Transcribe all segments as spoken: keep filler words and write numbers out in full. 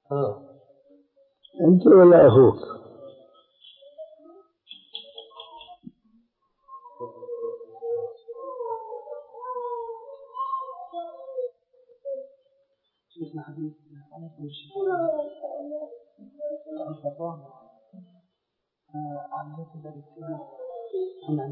أنت ولا أخوك؟ شيخنا حبيب عليكم الشيخ الفضاء عن هيك الذي كان عن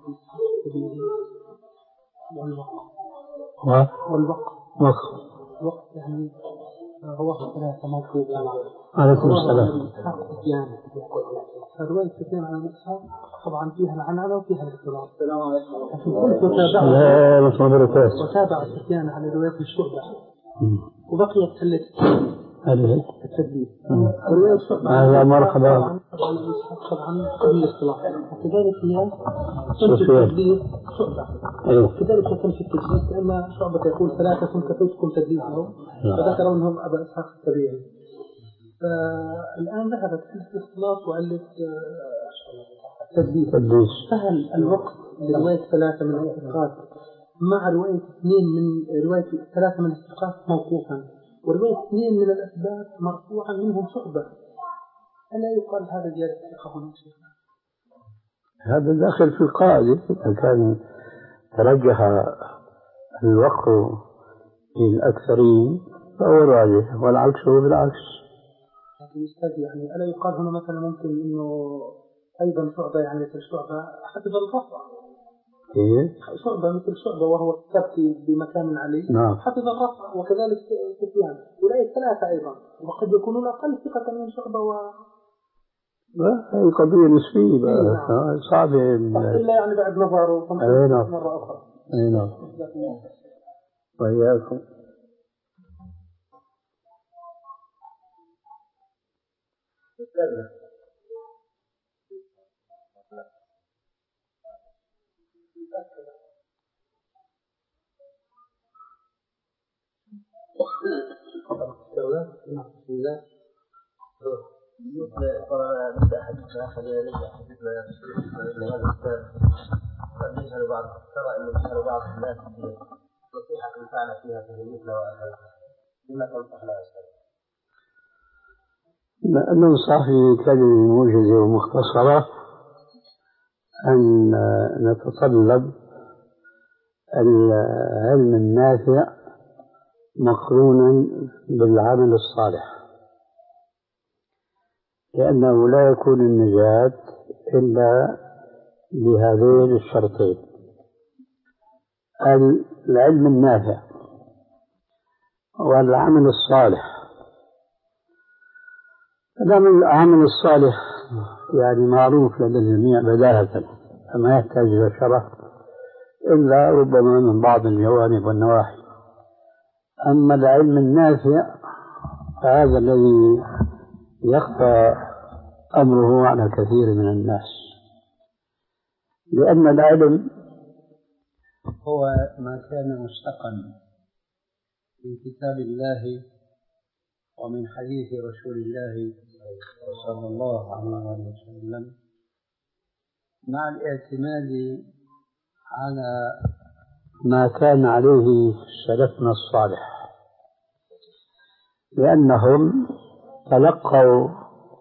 والوقت والوقت وقت وقت يعني رواه ثلاثة موقوف عليكم السلام. إسحاق سفيان فرواية سفيان عن إسحاق طبعا فيها العنعنة وفيها الاختلاط. السلام عليكم. وتابع وتابع سفيان على رواية الشعبة وبقيت حلة التدليس. هذا مرحبا طبعا قبل الاختلاط وكذلك هي تمشي التدليس شعبة كذلك تمشي التدليس لأن شعبة يقول ثلاثة كفيتكم تدليسهم فذكروا أنهم أبا إسحاق السبيعي. فالآن ذهبت حلة الاختلاط وعلة التدليس. فهل الوقت لرواية ثلاثة من الثقات مع رواية اثنين من رواية ثلاثة من الثقات موقوفا ورواية اثنين من الأسباب مرفوعا منهم شعبة ألا يقال هذا زيادة ثقة هنا شيخنا؟ هذا داخل في القاعدة. إذا كان ترجح الوقت للأكثرين فهو راجح والعكس هو بالعكس. لكن أستاذ يعني ألا يقال هنا مثلا ممكن إنه أيضا شعبة يعني مثل شعبة حفظ الرفع إيه؟ شعبة مثل شعبة وهو الثبت بمكان علي نعم. حفظ الرفع وكذلك سفيان أولئك ثلاثة أيضا وقد يكونون أقل ثقة من شعبة و هذه قضية نسبية بقى صعبة إلا يعني بعد نظر مرة أخرى. أي نعم. وإياكم. نبدأ حديثنا خلينا نبدأ حديثنا لهذا الأستاذ قد يجهل بعض ترى إنه يجهل بعض الناس في نصيحة ينفعنا فيها في مثل وهذا بما تنصح لها أستاذ؟ ننصح في كلمة موجزة ومختصرة أن نتطلب العلم النافع مقرونا بالعمل الصالح لأنه لا يكون النجاة إلا بهذين الشرطين: العلم النافع والعمل الصالح. العمل الصالح يعني معروف لدى الجميع بداهة فما يحتاج إلى شرح إلا ربما من بعض الجوانب والنواحي. أما العلم النافع فهذا الذي يخفى أمره على كثير من الناس، لأن العلم هو ما كان مستقا من كتاب الله ومن حديث رسول الله صلى الله عليه وسلم مع الاعتماد على ما كان عليه سلفنا الصالح، لأنهم تلقوا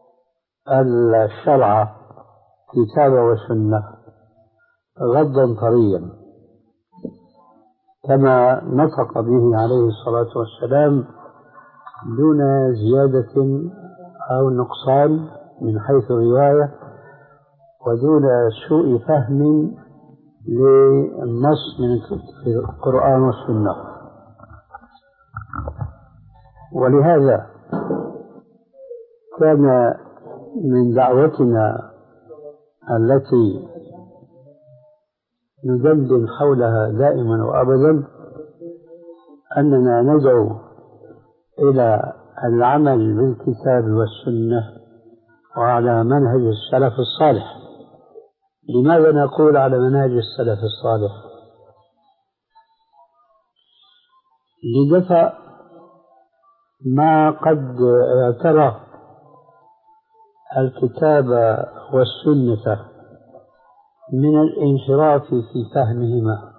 الشرع كتابا وسنة غضا طريا كما نطق به عليه الصلاة والسلام دون زيادة أو نقصان من حيث الرواية ودون سوء فهم للنص من القرآن والسنة. ولهذا كان من دعوتنا التي ندندن حولها دائما وأبدا أننا ندعو إلى العمل بالكتاب والسنة وعلى منهج السلف الصالح. لماذا نقول على منهج السلف الصالح؟ لدفع ما قد اعترى الكتاب والسنة من الانحراف في فهمهما،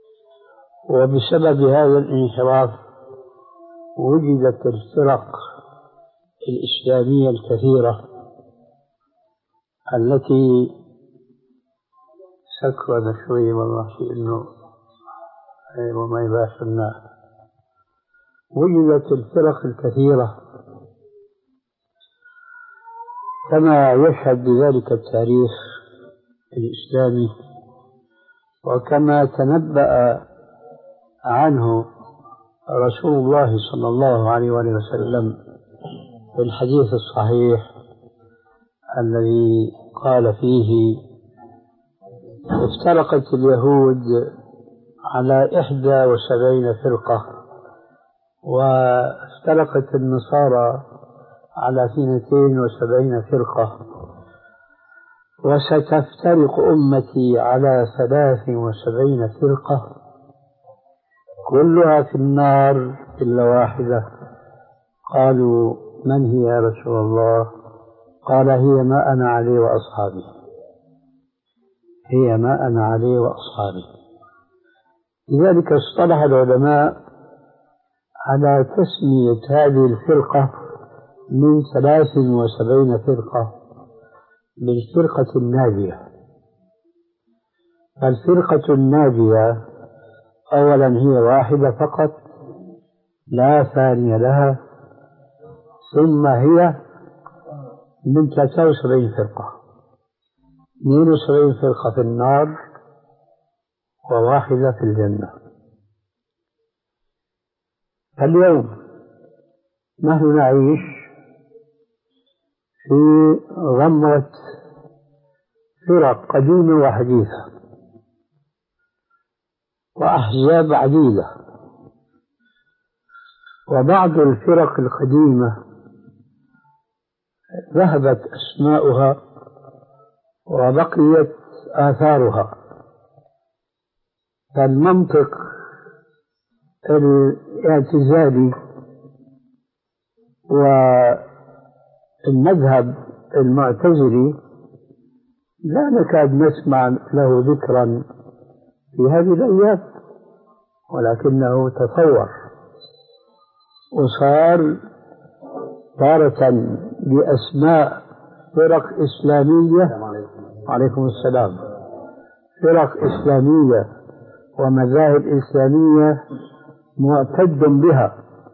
وبسبب هذا الانحراف وجدت الفرق الإسلامية الكثيرة التي سكرنا شوي والله في إنه وما يباشرنا. وجدت الفرق الكثيرة كما يشهد بذلك التاريخ الإسلامي وكما تنبأ عنه رسول الله صلى الله عليه وآله وسلم في الحديث الصحيح الذي قال فيه: افترقت اليهود على إحدى وسبعين فرقة، وافترقت النصارى على اثنتين وسبعين فرقة، وستفترق أمتي على ثلاث وسبعين فرقة كلها في النار إلا واحدة. قالوا: من هي يا رسول الله؟ قال: هي ما أنا عليه وأصحابي، هي ما أنا عليه وأصحابي. لذلك اصطلح العلماء على تسمية هذه الفرقة من ثلاث وسبعين فرقة بالفرقة الناجية. الفرقة الناجية أولا هي واحدة فقط لا ثاني لها، ثم هي من ثلاث وسبعين فرقة، اثنين وسبعين فرقة في النار وواحدة في الجنة. اليوم نحن نعيش في غمرة فرق قديمة وحديثة وأحزاب عديدة، وبعض الفرق القديمة ذهبت أسماؤها وبقيت آثارها. فالمنطق الاعتزالي والمذهب المعتزلي لا نكاد نسمع له ذكرا في هذه الأيام، ولكنه تطور وصار تارة بأسماء فرق إسلامية. عليكم السلام. فرق إسلامية ومذاهب إسلامية معتد بها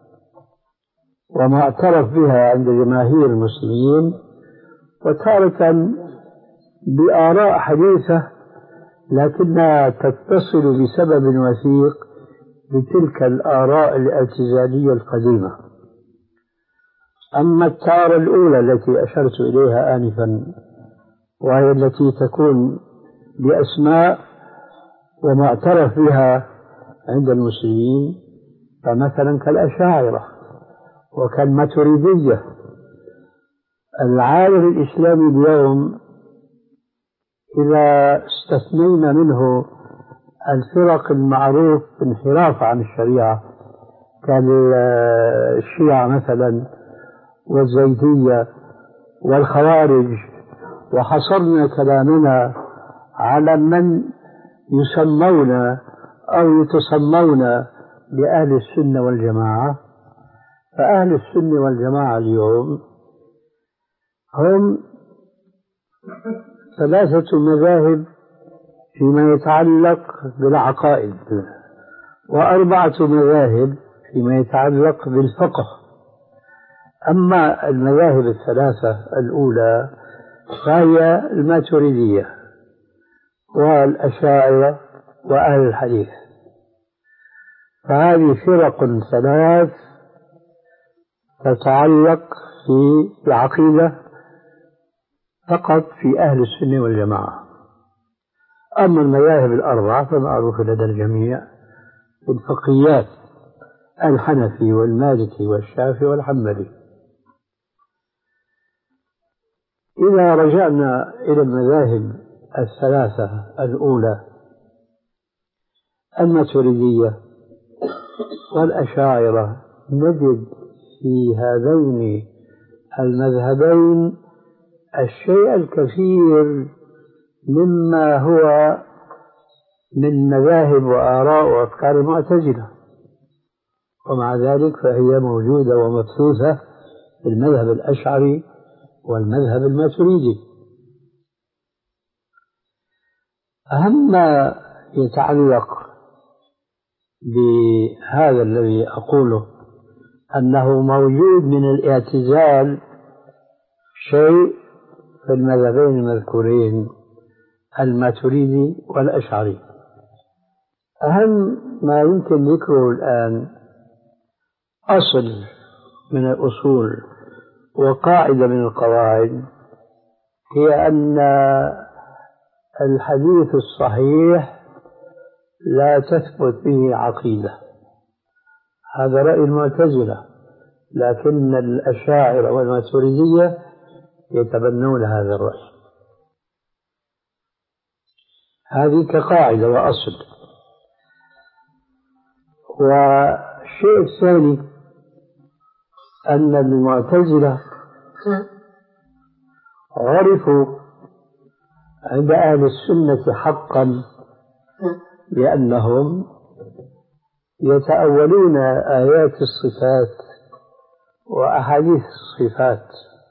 ومعترف بها عند جماهير المسلمين، وتارة بآراء حديثة لكنها تتصل بسبب وثيق بتلك الآراء الاعتزالية القديمة. أما التارة الأولى التي أشرت إليها آنفا، وهي التي تكون بأسماء ومعترف بها عند المسلمين، فمثلا كالأشاعرة وكالماتريدية. العالم الإسلامي اليوم إذا استثنينا منه الفرق المعروف انحراف عن الشريعة كالشيعة مثلا والزيدية والخوارج، وحصرنا كلامنا على من يسمون أو يتسمون بأهل السنة والجماعة، فأهل السنة والجماعة اليوم هم ثلاثة مذاهب فيما يتعلق بالعقائد، وأربعة مذاهب فيما يتعلق بالفقه. أما المذاهب الثلاثة الأولى فهي الماتريدية والأشاعرة وأهل الحديث، فهذه فرق ثلاث تتعلق في العقيدة فقط في أهل السنة والجماعة. أما المذاهب الأربعة فمعروفة لدى الجميع في الفقهيات: الحنفي والمالكي والشافعي والحنبلي. إذا رجعنا إلى المذاهب الثلاثة الأولى الماتريدية والأشاعرة، نجد في هذين المذهبين الشيء الكثير مما هو من مذاهب وآراء وأفكار المعتزلة، ومع ذلك فهي موجودة ومبثوثة المذهب الأشعري والمذهب الماتريدي. أهم ما يتعلق بهذا الذي أقوله أنه موجود من الاعتزال شيء في المذهبين المذكورين الماتريدي والأشعري. أهم ما يمكن ذكره الآن أصل من الأصول وقاعدة من القواعد، هي أن الحديث الصحيح لا تثبت به عقيدة. هذا رأي المعتزلة، لكن الأشاعرة والماتريدية يتبنون هذا الرأي. هذه كقاعدة وأصل. والشيء الثاني أن المعتزلة عرفوا عند أهل السنة حقا لأنهم يتأولون آيات الصفات وأحاديث الصفات،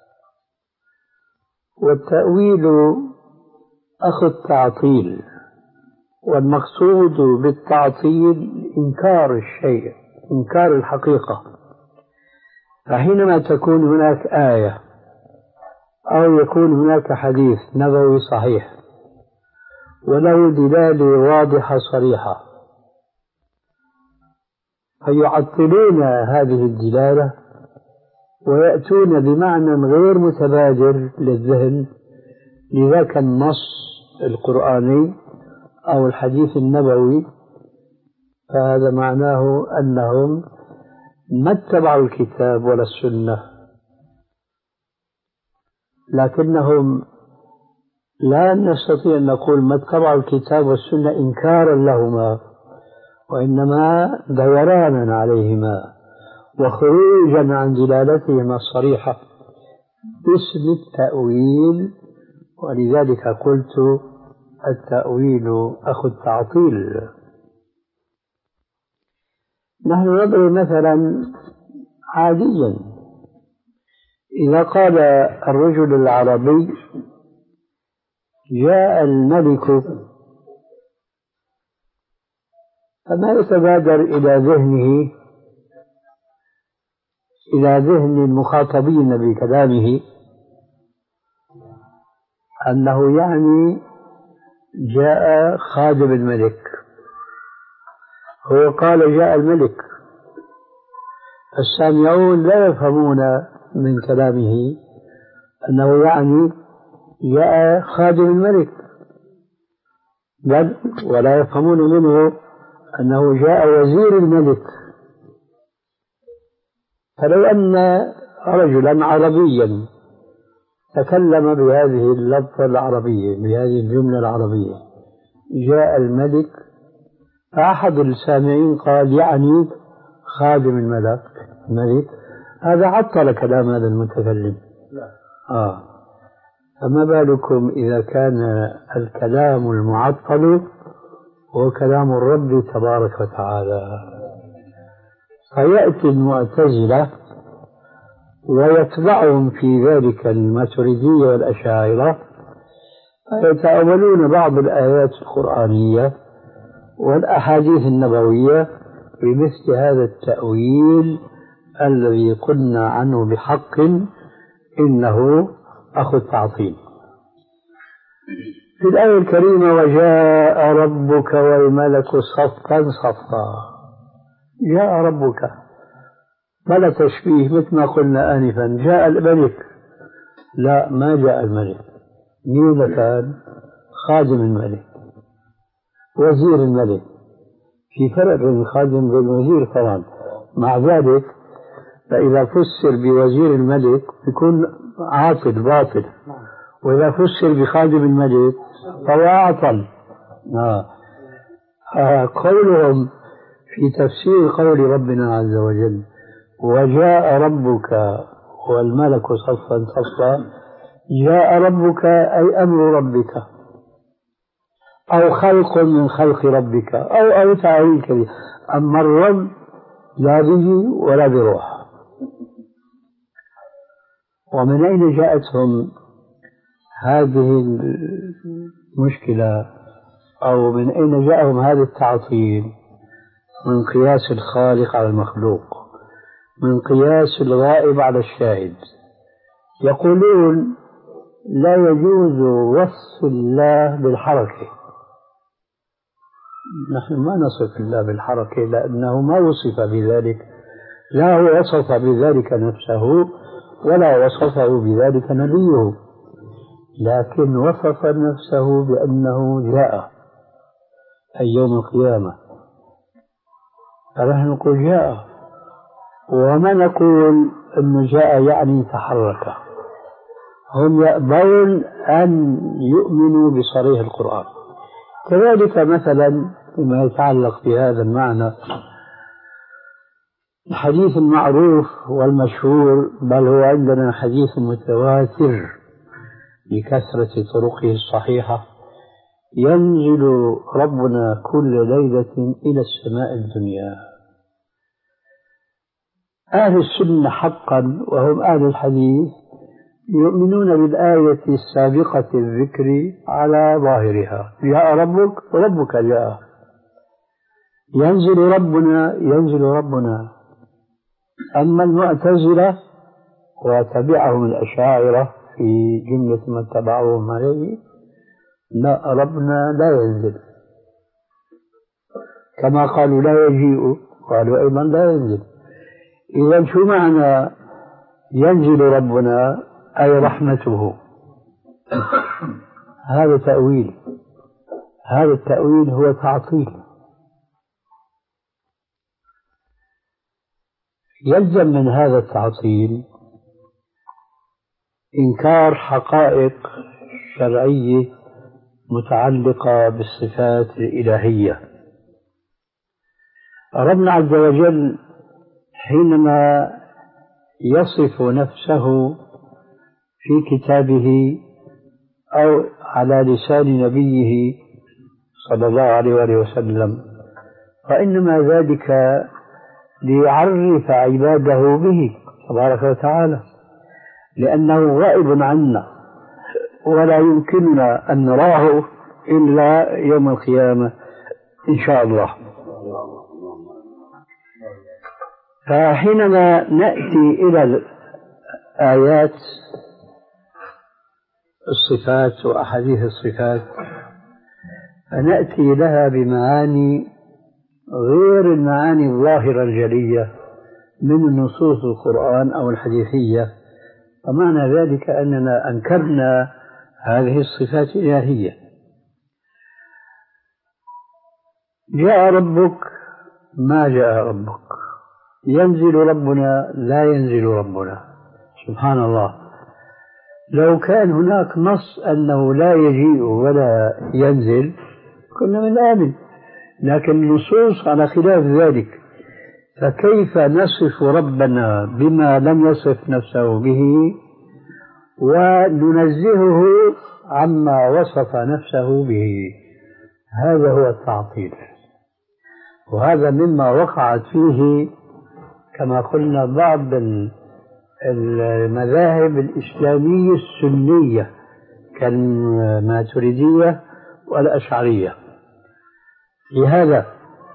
والتأويل أخو التعطيل، والمقصود بالتعطيل إنكار الشيء، إنكار الحقيقة. فحينما تكون هناك آية أو يكون هناك حديث نبوي صحيح وله دلالة واضحة صريحة، فيعطلون هذه الدلالة ويأتون بمعنى غير متبادر للذهن لذاك النص القرآني أو الحديث النبوي. فهذا معناه أنهم ما اتبعوا الكتاب ولا السنة، لكنهم لا نستطيع أن نقول ما اتبعوا الكتاب والسنة إنكارا لهما، وإنما دورانا عليهما وخروجا عن دلالتهما الصريحة باسم التأويل. ولذلك قلت التأويل أخو التعطيل. نحن نضرب مثلا عاديا، إذا قال الرجل العربي جاء الملك، فما يتبادر إلى ذهنه إلى ذهن المخاطبين بكلامه أنه يعني جاء خادم الملك. هو قال جاء الملك، السامعون لا يفهمون من كلامه أنه يعني جاء خادم الملك، بل ولا يفهمون منه أنه جاء وزير الملك. فلو أن رجلا عربيا تكلم بهذه اللفظة العربية، بهذه الجملة العربية، جاء الملك، فأحد السامعين قال يعني خادم الملك الملك، هذا عطل كلام هذا المتكلم. آه. فما بالكم إذا كان الكلام المعطل هو كلام الرب تبارك وتعالى. فيأتي المعتزلة ويتبعهم في ذلك الماتريدية والأشاعرة، فيتأولون بعض الآيات القرآنية والأحاديث النبوية بمثل هذا التأويل الذي قلنا عنه بحق إنه أخو التعطيل. في الآية الكريمة وجاء ربك والملك صفا صفا، جاء ربك بلا تشبيه مثل ما قلنا آنفا، جاء الملك، لا ما جاء الملك. مين كان؟ خادم الملك، وزير الملك. في فرق بين الخادم والوزير طبعا. مع ذلك فإذا فسر بوزير الملك يكون عاطل باطل، وإذا فسر بخادم الملك فهو أعطل. آه. آه. قولهم في تفسير قول ربنا عز وجل وجاء ربك والملك صفا صفا، جاء ربك أي أمر ربك أو خلق من خلق ربك أو أو تعويل كبير. أما الرب لا به ولا بروح. ومن أين جاءتهم هذه المشكلة أو من أين جاءهم هذا التعطيل؟ من قياس الخالق على المخلوق، من قياس الغائب على الشاهد. يقولون لا يجوز وصف الله بالحركة. نحن ما نصف الله بالحركة لأنه ما وصف بذلك، لا هو وصف بذلك نفسه ولا وصفه بذلك نبيه، لكن وصف نفسه بأنه جاء أي يوم القيامة، فنحن نقول جاء، وما نقول أنه جاء يعني تحرك. هم يأبون أن يؤمنوا بصريح القرآن. كذلك مثلا فيما يتعلق بهذا المعنى الحديث المعروف والمشهور، بل هو عندنا حديث متواتر بكثرة طرقه الصحيحة: ينزل ربنا كل ليلة إلى السماء الدنيا. أهل السنة حقا وهم أهل الحديث يؤمنون بالآية السابقة الذكر على ظاهرها: جاء ربك وربك جاء، ينزل ربنا ينزل ربنا. أما المعتزلة وتبعهم الأشاعرة في جملة من تبعهم عليه: لا، ربنا لا ينزل، كما قالوا لا يجيء قالوا أيضا لا ينزل. إذا شو معنى ينزل ربنا؟ أي رحمته. هذا تأويل، هذا التأويل هو تعطيل. يلزم من هذا التعطيل إنكار حقائق شرعية متعلقة بالصفات الإلهية. ربنا عز وجل حينما يصف نفسه في كتابه أو على لسان نبيه صلى الله عليه وآله وسلم، فإنما ذلك ليعرف عباده به تبارك وتعالى، لأنه غائب عنا ولا يمكننا أن نراه إلا يوم القيامة إن شاء الله. فحينما نأتي إلى آيات الصفات وأحاديث الصفات فنأتي لها بمعاني غير المعاني الظاهرة الجلية من نصوص القرآن أو الحديثية، ومعنى ذلك أننا أنكرنا هذه الصفات الإلهية. جاء ربك، ما جاء ربك. ينزل ربنا، لا ينزل ربنا. سبحان الله، لو كان هناك نص أنه لا يجيء ولا ينزل كنا من آمن، لكن النصوص على خلاف ذلك، فكيف نصف ربنا بما لم يصف نفسه به وننزهه عما وصف نفسه به؟ هذا هو التعطيل، وهذا مما وقعت فيه كما قلنا بعض المذاهب الإسلامية السنية كالماتريدية والأشعرية. لهذا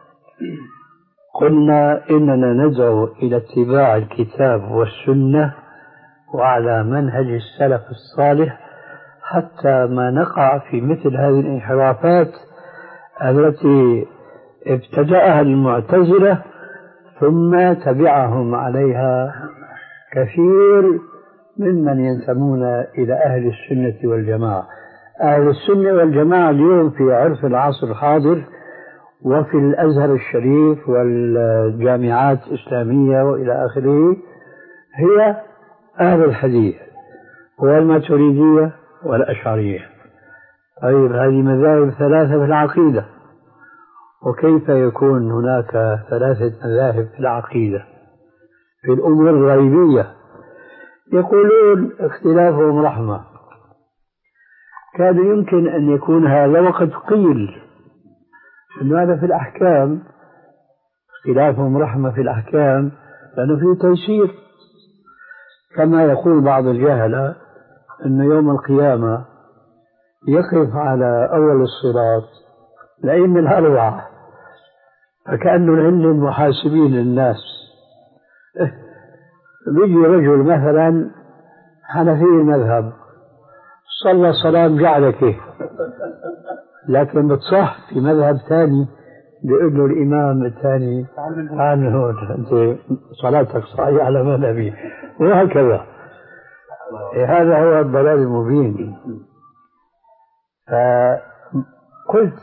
قلنا إننا ندعو إلى اتباع الكتاب والسنة وعلى منهج السلف الصالح حتى ما نقع في مثل هذه الانحرافات التي ابتدأها المعتزلة ثم تبعهم عليها كثير ممن ينتمون إلى أهل السنة والجماعة. أهل السنة والجماعة اليوم في عرف العصر الحاضر وفي الأزهر الشريف والجامعات الإسلامية وإلى آخره هي أهل الحديث والماتريدية والأشعرية. طيب، هذه مذاهب ثلاثة في العقيدة، وكيف يكون هناك ثلاثة مذاهب في العقيدة في الأمور الغيبية؟ يقولون اختلافهم رحمة. كان يمكن أن يكون هذا وقد قيل أن هذا في الأحكام، اختلافهم رحمة في الأحكام لأنه فيه تيسير، كما يقول بعض الجهلة أن يوم القيامة يقف على أول الصراط الأئمة الأربعة فكأنه هن محاسبين الناس. بيجي رجل مثلا حنفي المذهب صلى صلاة جعلك، لكن بتصح في مذهب ثاني بيقول له الإمام الثاني عنه أنت صلاتك صحيحة على مذهبي، وهكذا. هذا هو الضلال المبين. فقلت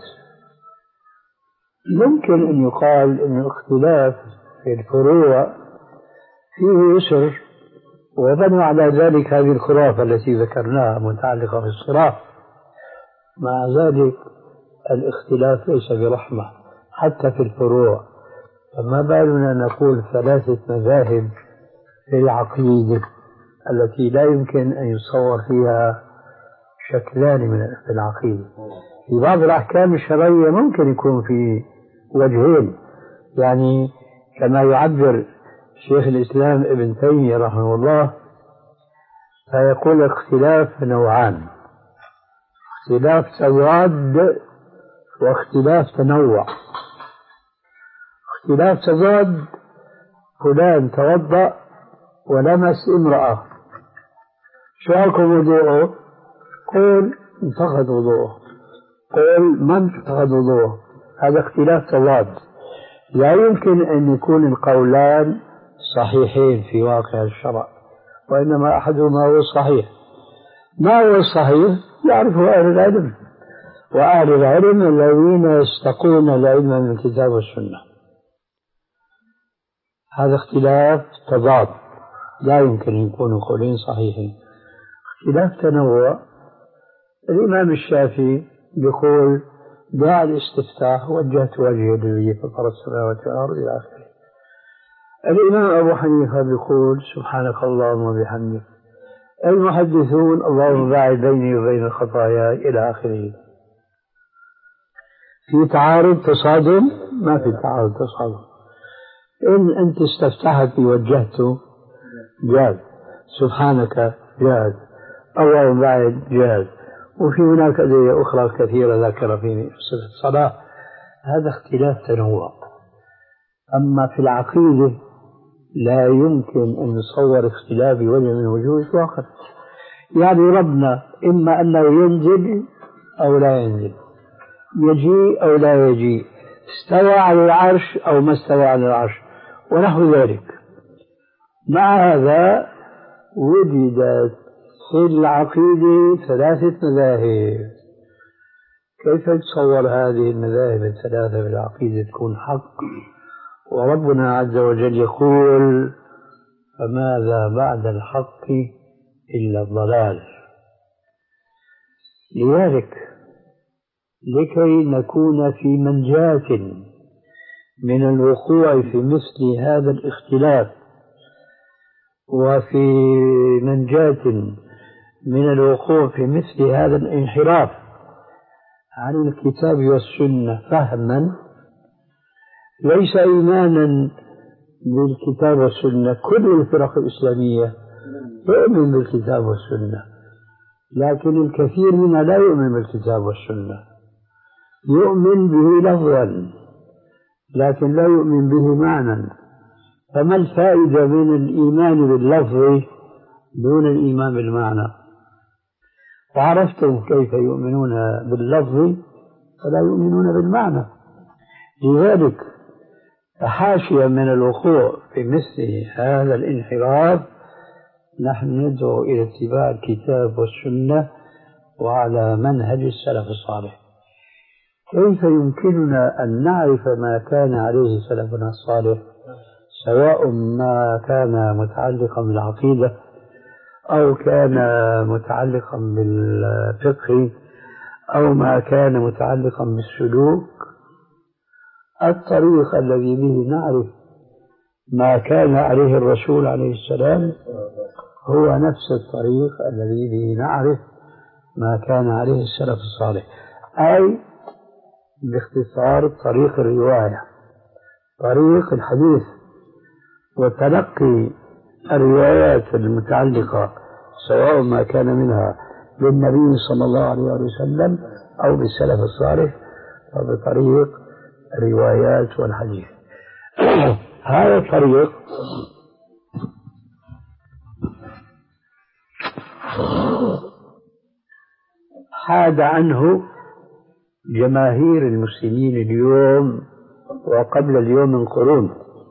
ممكن أن يقال أن الاختلاف في الفروع فيه يسر، وبنوا على ذلك هذه الخرافة التي ذكرناها متعلقة بالصراط. مع ذلك الاختلاف ليس برحمة حتى في الفروع، فما بالنا نقول ثلاثة مذاهب في العقيدة التي لا يمكن أن يصور فيها شكلان من العقيدة. في بعض الأحكام الشرعية ممكن يكون في وجهين، يعني كما يعبر شيخ الإسلام ابن تيمية رحمه الله فيقول اختلاف نوعان: اختلاف تضاد واختلاف تنوع. اختلاف تضاد فلان توضأ ولمس امرأة، شو حكم وضوءه؟ قل انتقض وضوءه، قل ما انتقض وضوءه. هذا اختلاف تضاد، لا يمكن أن يكون القولان صحيحين في واقع الشرع، وإنما أحدهما هو الصحيح. ما هو الصحيح يعرفه أهل العلم، وأهل العلم الذين يستقون العلم من الكتاب والسنة. هذا اختلاف تضاد لا يمكن أن يكونوا قولين صحيحين. اختلاف تنوع: الإمام الشافعي يقول دع الاستفتاح وجهت وجهي الذي فطر السماوات والأرض إلى آخره. الإمام أبو حنيفة يقول سبحانك اللهم وبحمدك. المحدثون اللهم باعد بيني وبين الخطايا إلى آخره. في تعارض تصادم؟ ما في تعارض تصادم. إن أنت استفتحت وجهته جاز، سبحانك جاز، اللهم باعد جاز، وفي هناك أدعية أخرى كثيرة ذكر في الصلاة. هذا اختلاف تنوع. أما في العقيدة لا يمكن أن نصور اختلاف وجه من وجوه الآخر. يعني ربنا إما أنه ينزل أو لا ينزل، يجيء أو لا يجيء، استوى على العرش أو ما استوى على العرش، ونحو ذلك. مع هذا وجدت في العقيدة ثلاثة مذاهب. كيف تصور هذه المذاهب الثلاثة في العقيدة تكون حق، وربنا عز وجل يقول فماذا بعد الحق إلا الضلال؟ لذلك لكي نكون في منجاة من الوقوع في مثل هذا الاختلاف، وفي منجاة من الوقوع في مثل هذا الانحراف عن الكتاب والسنة فهما، ليس إيمانا بالكتاب والسنة. كل الفرق الإسلامية تؤمن بالكتاب والسنة، لكن الكثير منها لا يؤمن بالكتاب والسنة، يؤمن به لفظا لكن لا يؤمن به معنى. فما الفائدة من الإيمان باللفظ دون الإيمان بالمعنى؟ وعرفتم كيف يؤمنون باللفظ فلا يؤمنون بالمعنى. لذلك حاشية من الوقوع في مثل هذا الانحراف نحن ندعو إلى اتباع الكتاب والسنة وعلى منهج السلف الصالح. كيف يمكننا أن نعرف ما كان عليه سلفنا الصالح، سواء ما كان متعلقا بالعقيدة أو كان متعلقا بالفقه أو ما كان متعلقا بالسلوك؟ الطريق الذي به نعرف ما كان عليه الرسول عليه السلام هو نفس الطريق الذي به نعرف ما كان عليه السلف الصالح، أي باختصار طريق الرواية، طريق الحديث، وتلقي الروايات المتعلقة سواء ما كان منها بالنبي صلى الله عليه وسلم أو بالسلف الصالح فبطريق الروايات والحديث. هذا الطريق حاد عنه جماهير المسلمين اليوم وقبل اليوم من قرون،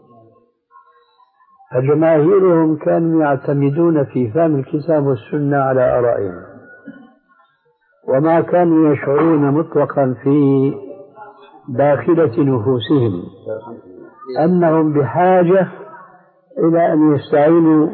فجماهيرهم كانوا يعتمدون في فهم الكتاب والسنة على آرائهم، وما كانوا يشعرون مطلقا في داخلة نفوسهم أنهم بحاجة إلى أن يستعينوا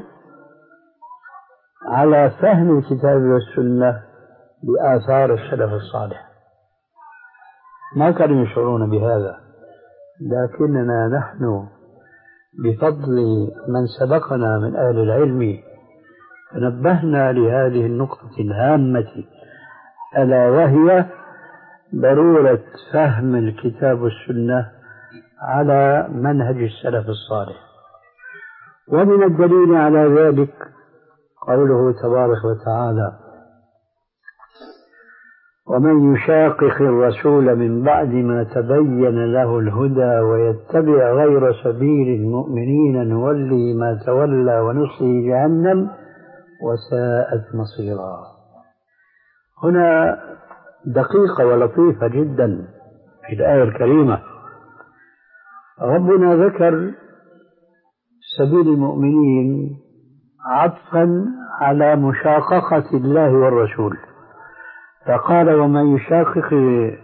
على فهم الكتاب والسنة بآثار السلف الصالح. ما كانوا يشعرون بهذا، لكننا نحن بفضل من سبقنا من أهل العلم تنبهنا لهذه النقطة الهامة، ألا وهي ضرورة فهم الكتاب والسنة على منهج السلف الصالح. ومن الدليل على ذلك قوله تبارك وتعالى: ومن يشاقق الرسول من بعد ما تبين له الهدى ويتبع غير سبيل المؤمنين نولي ما تولى ونصله جهنم وساءت مصيرا. هنا دقيقة ولطيفة جدا في الآية الكريمة. ربنا ذكر سبيل المؤمنين عطفا على مشاققة الله والرسول، فقال: ومن يشاقق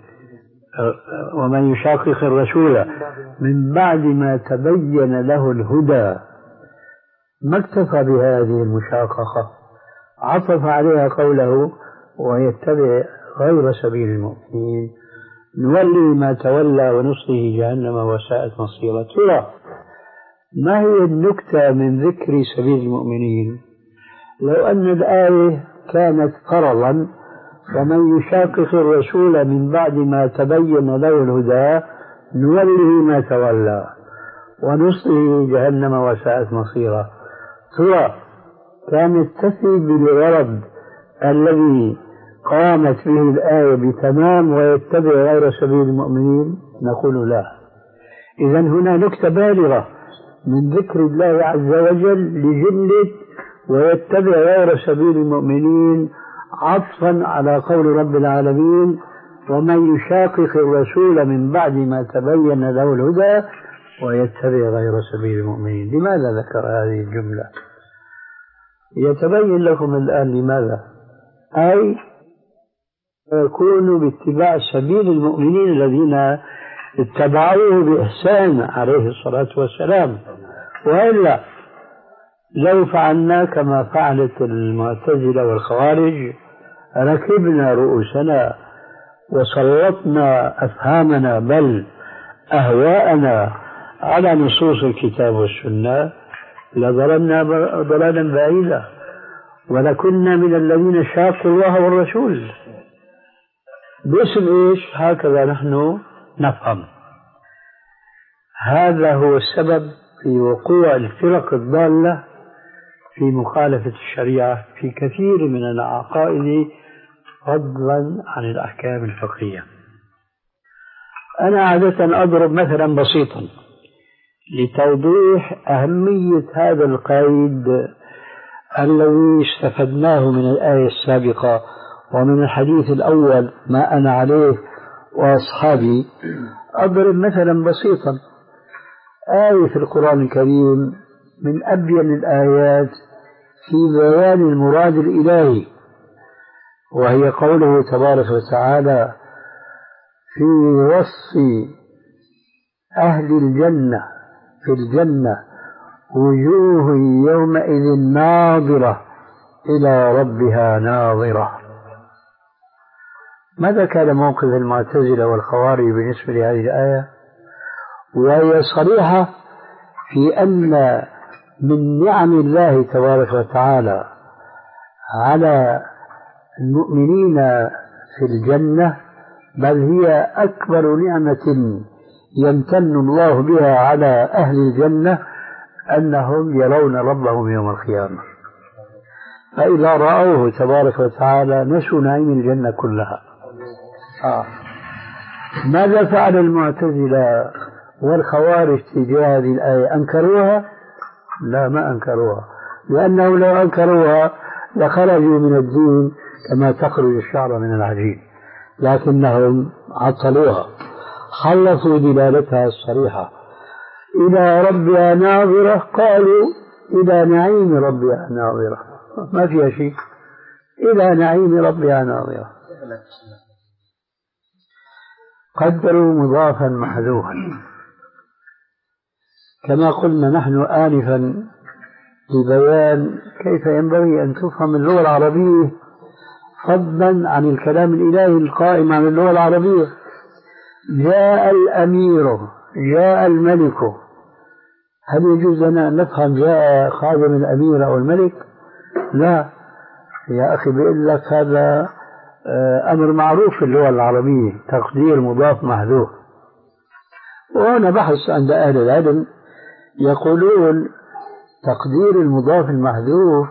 ومن يشاقق الرسول من بعد ما تبين له الهدى. ما اكتفى بهذه المشاققة، عطف عليها قوله: ويتبع غير سبيل المؤمنين نولي ما تولى ونصله جهنم وساءت مصيرا. ترى ما هي النكتة من ذكر سبيل المؤمنين؟ لو أن الآية كانت فرضا: ومن يشاقق الرسول من بعد ما تبين له الهدى نوله ما تولى ونصله جهنم وساءت مصيرا، ترى كانت تفي بالغرض الذي قامت به الآية بتمام ويتبع غير سبيل المؤمنين؟ نقول لا. إذن هنا نكتة بالغة من ذكر الله عز وجل لجملة ويتبع غير سبيل المؤمنين عطفا على قول رب العالمين: ومن يشاقق الرسول من بعد ما تبين له الهدى ويتبع غير سبيل المؤمنين. لماذا ذكر هذه الجملة؟ يتبين لكم الآن لماذا، أي يكون باتباع سبيل المؤمنين الذين اتبعوه بإحسان عليه الصلاة والسلام. وإلا لو فعلنا كما فعلت المعتزلة والخوارج ركبنا رؤوسنا وسلطنا أفهامنا بل أهواءنا على نصوص الكتاب والسنة لضللنا ضلالا بعيدا ولكنا من الذين شاقوا الله والرسول. باسم إيش؟ هكذا نحن نفهم. هذا هو السبب في وقوع الفرق الضالة في مخالفة الشريعة في كثير من العقائد فضلا عن الأحكام الفقهية. أنا عادة أضرب مثلا بسيطا لتوضيح أهمية هذا القيد الذي استفدناه من الآية السابقة ومن الحديث الأول ما أنا عليه وأصحابي. أضرب مثلا بسيطا آية في القرآن الكريم من أبين الآيات في بيان المراد الإلهي، وهي قوله تبارك وتعالى في وصف أهل الجنة في الجنة: وجوه يومئذ ناظرة إلى ربها ناظرة. ماذا كان موقف المعتزلة والخوارج بالنسبة لهذه الآية؟ وهي صريحة في أن من نعم الله تبارك وتعالى على المؤمنين في الجنة، بل هي أكبر نعمة يمتن الله بها على أهل الجنة، أنهم يرون ربهم يوم القيامة، فإذا رأوه تبارك وتعالى نسوا نعيم الجنة كلها. آه. ماذا فعل المعتزلة والخوارج تجاه هذه الآية؟ أنكروها؟ لا، ما أنكروها، لأنه لو أنكروها لخرجوا من الدين كما تخرج الشعر من العجين، لكنهم عطلوها، خلصوا دلالتها الصريحة. إلى ربها ناظرة، قالوا إلى نعيم ربها ناظرة، ما فيها شيء، إلى نعيم ربها ناظرة. قدروا مضافا محذوفا، كما قلنا نحن آنفا لبيان كيف ينبغي أن تفهم اللغة العربية فضلا عن الكلام الإلهي القائم على اللغة العربية. جاء الأمير، جاء الملك، هل يجوز لنا أن نفهم جاء خادم الأمير أو الملك؟ لا يا أخي، بيقول لك هذا أمر معروف في اللغة العربية، تقدير مضاف محذوف. وهنا بحث عند أهل العلم يقولون تقدير المضاف المحذوف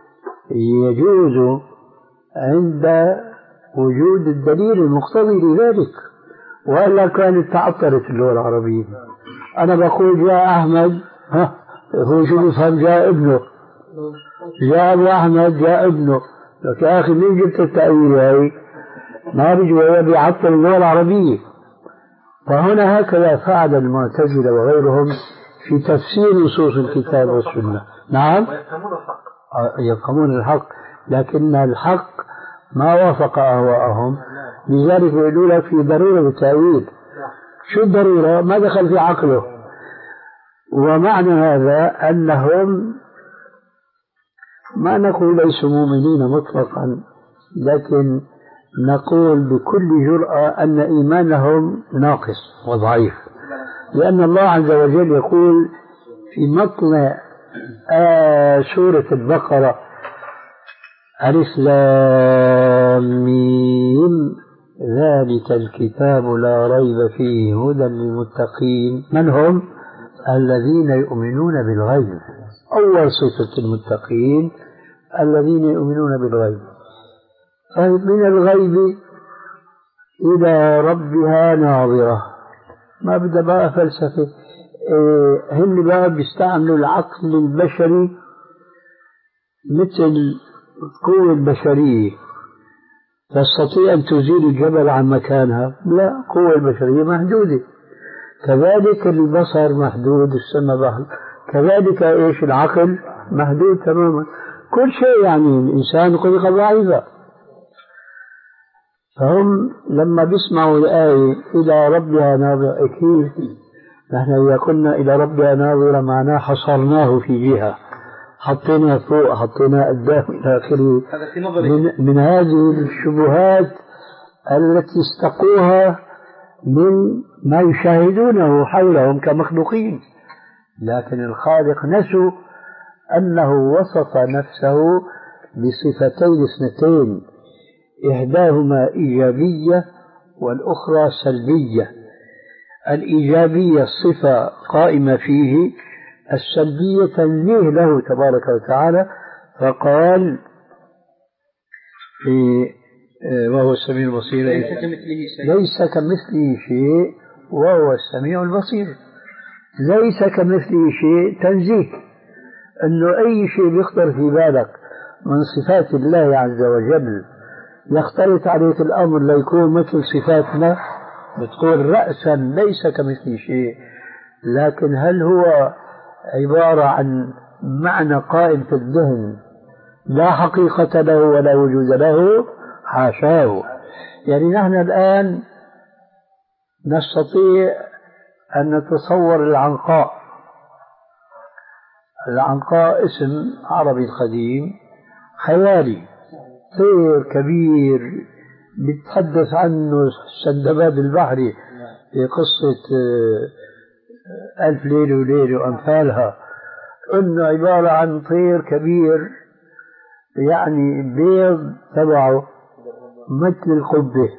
يجوز عند وجود الدليل المقتضي لذلك، وإلا كانت تعطلت اللغة العربية. أنا بقول جاء أحمد، ها هو شو بفهم جاء ابنه، جاء أبو أحمد جاء ابنه، لك يا أخي مين جبت التأويل هاي؟ ما بيجي بيعطل اللغة العربية. فهنا هكذا فعل المعتزلة وغيرهم في تفسير نصوص الكتاب والسنة. نعم يفهمون الحق، لكن الحق ما وافق أهواءهم، لذلك يقولون لك في ضرورة التأويل. شو الضرورة؟ ما دخل في عقله. ومعنى هذا أنهم ما نقول ليسوا مؤمنين مطلقا، لكن نقول بكل جرأة أن إيمانهم ناقص وضعيف، لأن الله عز وجل يقول في مطلع آه سورة البقرة: ألف لام ميم ذلك الكتاب لا ريب فيه هدى للمتقين. من هم؟ الذين يؤمنون بالغيب. أول صفة المتقين الذين يؤمنون بالغيب. طيب من الغيب إلى ربها ناظرة، ما بدها بقى فلسفة. إيه هن بقى بيستعملوا العقل البشري مثل القوة البشرية، تستطيع أن تزيل الجبل عن مكانها؟ لا، القوة البشرية محدودة. كذلك البصر محدود، السمع بحر، كذلك إيش العقل محدود تماما. كل شيء يعني الإنسان خلق ضعيفا. فهم لما بيسمعوا الآية إلى ربها ناظرة، أكيد نحن إذا قلنا إلى ربها ناظرة معناه حصرناه في جهة، حطينا فوق، حطينا قدام إلى آخره. من, من هذه الشبهات التي استقوها من ما يشاهدونه حولهم كمخلوقين. لكن الخالق نسوا أنه وصف نفسه بصفتين اثنتين، إحداهما إيجابية والأخرى سلبية. الإيجابية صفة قائمة فيه، السلبية تنزيه له تبارك وتعالى، فقال في وهو السميع البصير ليس كمثله شيء، ليس كمثله شيء وهو السميع البصير. ليس كمثله شيء تنزيه، أنه أي شيء بيخطر في بالك من صفات الله عز وجل يختلط عليك الأمر ليكون مثل صفاتنا، بتقول رأسا ليس كمثله شيء. لكن هل هو عبارة عن معنى قائم في الذهن لا حقيقة له ولا وجود له؟ حاشاه. يعني نحن الآن نستطيع أن نتصور العنقاء. العنقاء اسم عربي قديم خيالي، طير كبير بيتحدث عنه سندباد البحري في قصة ألف ليلة وليلة وأمثالها، إنه عبارة عن طير كبير يعني بيض تبعه مثل القبة،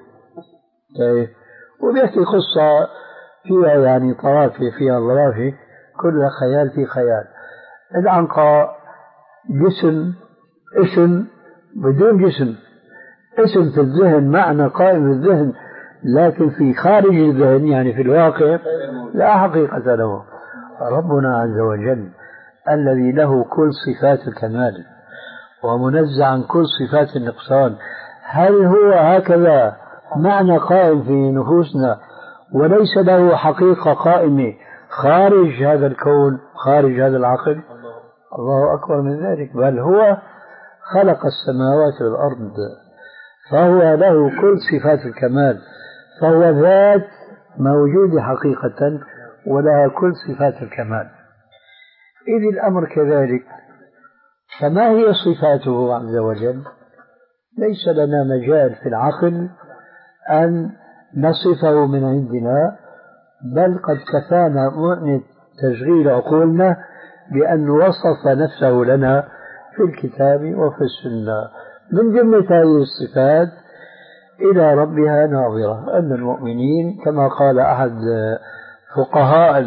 وبيحكي قصة فيها يعني طرافة، فيها ظرافة، كلها خيال في خيال. العنقاء جسم، اسم بدون جسم، اسم في الذهن، معنى قائم في الذهن، لكن في خارج الذهن يعني في الواقع لا حقيقة له. ربنا عز وجل الذي له كل صفات الكمال ومنزع عن كل صفات النقصان، هل هو هكذا معنى قائم في نفوسنا وليس له حقيقة قائمة خارج هذا الكون خارج هذا العقل؟ الله أكبر من ذلك، بل هو خلق السماوات والأرض، فهو له كل صفات الكمال، فهو ذات موجود حقيقة ولها كل صفات الكمال. إذ الأمر كذلك، فما هي صفاته عز وجل؟ ليس لنا مجال في العقل أن نصفه من عندنا، بل قد كفانا من تشغيل عقولنا بأن وصف نفسه لنا في الكتاب وفي السنة. من جملة هذه الصفات إلى ربها ناظرة، أن المؤمنين كما قال أحد فقهاء